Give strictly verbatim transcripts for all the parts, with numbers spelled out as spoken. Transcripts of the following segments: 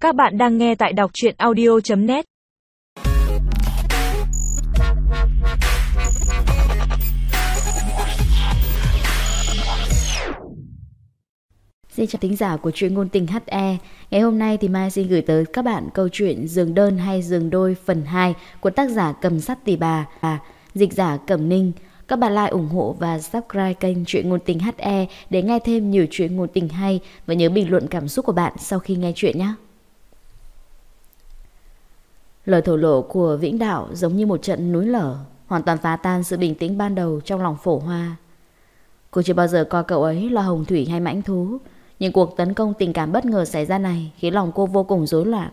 Các bạn đang nghe tại đọc truyện audio chấm net. Xin chào thính giả của truyện ngôn tình hát e. Ngày hôm nay thì Mai xin gửi tới các bạn câu chuyện Giường đơn hay giường đôi phần hai của tác giả Cầm Sắt Tỳ Bà và dịch giả Cẩm Ninh. Các bạn like, ủng hộ và subscribe kênh truyện ngôn tình hát e để nghe thêm nhiều truyện ngôn tình hay, và nhớ bình luận cảm xúc của bạn sau khi nghe chuyện nhé. Lời thổ lộ của Vĩnh Đạo giống như một trận núi lở, hoàn toàn phá tan sự bình tĩnh ban đầu trong lòng Phổ Hoa. Cô chưa bao giờ coi cậu ấy là hồng thủy hay mãnh thú, nhưng cuộc tấn công tình cảm bất ngờ xảy ra này khiến lòng cô vô cùng rối loạn.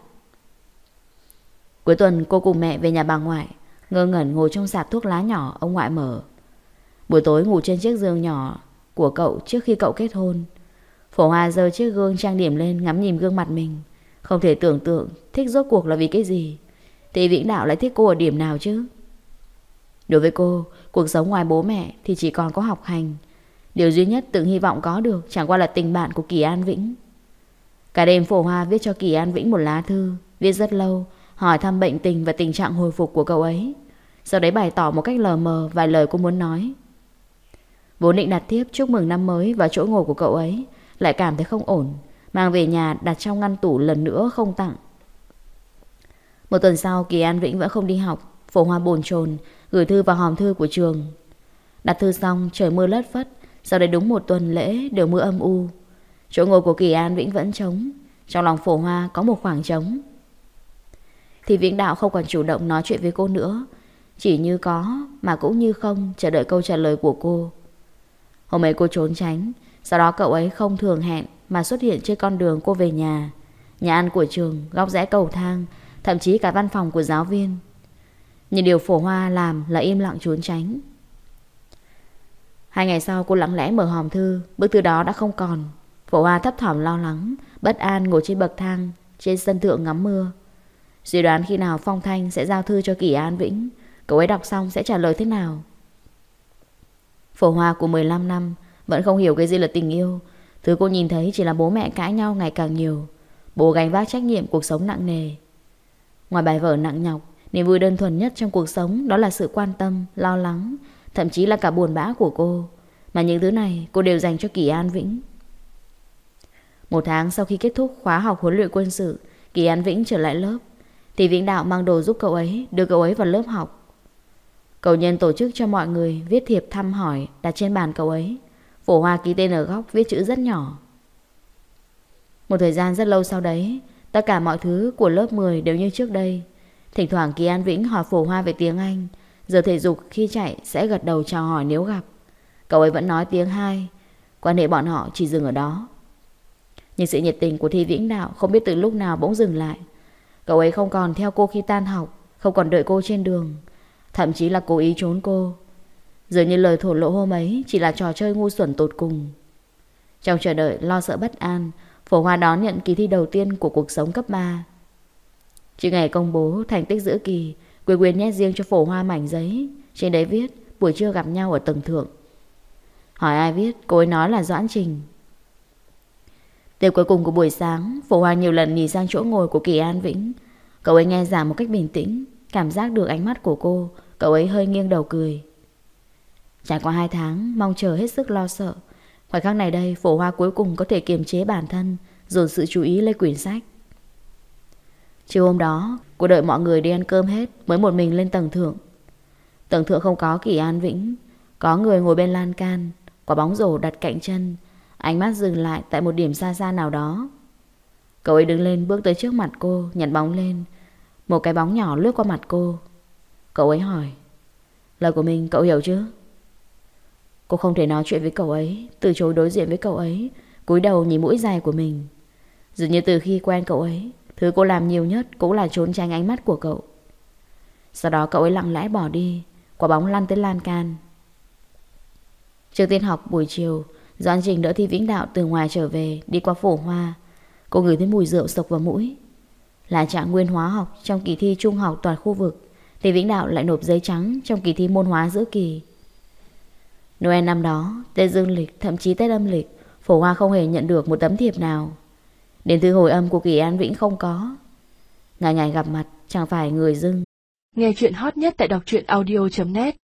Cuối tuần cô cùng mẹ về nhà bà ngoại, ngơ ngẩn ngồi trong sạp thuốc lá nhỏ ông ngoại mở. Buổi tối ngủ trên chiếc giường nhỏ của cậu trước khi cậu kết hôn. Phổ Hoa giơ chiếc gương trang điểm lên, ngắm nhìn gương mặt mình. Không thể tưởng tượng thích rốt cuộc là vì cái gì. Thì Vĩnh Đạo lại thích cô ở điểm nào chứ? Đối với cô, cuộc sống ngoài bố mẹ thì chỉ còn có học hành. Điều duy nhất từng hy vọng có được chẳng qua là tình bạn của Kỳ An Vĩnh. Cả đêm Phổ Hoa viết cho Kỳ An Vĩnh một lá thư, viết rất lâu, hỏi thăm bệnh tình và tình trạng hồi phục của cậu ấy. Sau đấy bày tỏ một cách lờ mờ vài lời cô muốn nói. Vốn định đặt thiếp chúc mừng năm mới vào chỗ ngồi của cậu ấy, lại cảm thấy không ổn, mang về nhà đặt trong ngăn tủ lần nữa không tặng. Một tuần sau Kỳ An Vĩnh vẫn không đi học. Phổ Hoa bồn chồn gửi thư vào hòm thư của trường. Đặt thư xong trời mưa lất phất. Sau đấy đúng một tuần lễ đều mưa âm u. Chỗ ngồi của Kỳ An Vĩnh vẫn trống. Trong lòng Phổ Hoa có một khoảng trống. Thì Vĩnh Đạo không còn chủ động nói chuyện với cô nữa, chỉ như có mà cũng như không, chờ đợi câu trả lời của cô. Hôm ấy cô trốn tránh. Sau đó cậu ấy không thường hẹn mà xuất hiện trên con đường cô về nhà, nhà ăn của trường, góc rẽ cầu thang, thậm chí cả văn phòng của giáo viên. Nhưng điều Phổ Hoa làm là im lặng trốn tránh. Hai ngày sau cô lặng lẽ mở hòm thư. Bức thư đó đã không còn. Phổ Hoa thấp thỏm lo lắng, bất an ngồi trên bậc thang trên sân thượng ngắm mưa, suy đoán khi nào Phong Thanh sẽ giao thư cho Kỳ An Vĩnh, cậu ấy đọc xong sẽ trả lời thế nào. Phổ Hoa của mười lăm năm vẫn không hiểu cái gì là tình yêu. Thứ cô nhìn thấy chỉ là bố mẹ cãi nhau ngày càng nhiều, bố gánh vác trách nhiệm cuộc sống nặng nề. Ngoài bài vở nặng nhọc, niềm vui đơn thuần nhất trong cuộc sống đó là sự quan tâm, lo lắng, thậm chí là cả buồn bã của cô. Mà những thứ này cô đều dành cho Kỳ An Vĩnh. Một tháng sau khi kết thúc khóa học huấn luyện quân sự, Kỳ An Vĩnh trở lại lớp. Thì Vĩnh Đạo mang đồ giúp cậu ấy, đưa cậu ấy vào lớp học. Cậu nhân tổ chức cho mọi người viết thiệp thăm hỏi đặt trên bàn cậu ấy. Phổ Hoa ký tên ở góc, viết chữ rất nhỏ. Một thời gian rất lâu sau đấy, tất cả mọi thứ của lớp mười đều như trước đây. Thỉnh thoảng Kỳ An Vĩnh hỏi Phổ Hoa về tiếng Anh. Giờ thể dục khi chạy sẽ gật đầu chào hỏi nếu gặp. Cậu ấy vẫn nói tiếng hai. Quan hệ bọn họ chỉ dừng ở đó. Nhưng sự nhiệt tình của Thi Vĩnh Đạo không biết từ lúc nào bỗng dừng lại. Cậu ấy không còn theo cô khi tan học, không còn đợi cô trên đường, thậm chí là cố ý trốn cô. Dường như lời thổ lộ hôm ấy chỉ là trò chơi ngu xuẩn tột cùng. Trong chờ đợi lo sợ bất an, Phổ Hoa đón nhận kỳ thi đầu tiên của cuộc sống cấp ba. Trước ngày công bố thành tích giữa kỳ, Quỳ Quyền nhét riêng cho Phổ Hoa mảnh giấy. Trên đấy viết buổi trưa gặp nhau ở tầng thượng. Hỏi ai viết, cô ấy nói là Doãn Trình. Tiệc cuối cùng của buổi sáng, Phổ Hoa nhiều lần nhìn sang chỗ ngồi của Kỳ An Vĩnh. Cậu ấy nghe giảng một cách bình tĩnh, cảm giác được ánh mắt của cô. Cậu ấy hơi nghiêng đầu cười. Trải qua hai tháng mong chờ hết sức lo sợ, khoảnh khắc này đây Phổ Hoa cuối cùng có thể kiềm chế bản thân, dồn sự chú ý lên quyển sách. Chiều hôm đó cô đợi mọi người đi ăn cơm hết mới một mình lên tầng thượng. Tầng thượng không có Kỳ An Vĩnh. Có người ngồi bên lan can, quả bóng rổ đặt cạnh chân. Ánh mắt dừng lại tại một điểm xa xa nào đó. Cậu ấy đứng lên bước tới trước mặt cô, nhặt bóng lên. Một cái bóng nhỏ lướt qua mặt cô. Cậu ấy hỏi, lời của mình cậu hiểu chứ? Cô không thể nói chuyện với cậu ấy, từ chối đối diện với cậu ấy, cúi đầu nhìn mũi dài của mình. Dường như từ khi quen cậu ấy, thứ cô làm nhiều nhất cũng là trốn tránh ánh mắt của cậu. Sau đó cậu ấy lặng lẽ bỏ đi. Quả bóng lăn tới lan can. Trước tiên học buổi chiều, Doãn Trình đỡ Thi Vĩnh Đạo từ ngoài trở về, đi qua Phổ Hoa. Cô ngửi thấy mùi rượu sộc vào mũi. Là trạng nguyên hóa học trong kỳ thi trung học toàn khu vực, Thi Vĩnh Đạo lại nộp giấy trắng trong kỳ thi môn hóa giữa kỳ. Noel năm đó, Tết dương lịch, thậm chí Tết âm lịch, Phổ Hoa không hề nhận được một tấm thiệp nào. Đến thư hồi âm của Kỳ An Vĩnh không có. Ngày ngày gặp mặt chẳng phải người dưng. Nghe chuyện hot nhất tại đọc truyện audio chấm net.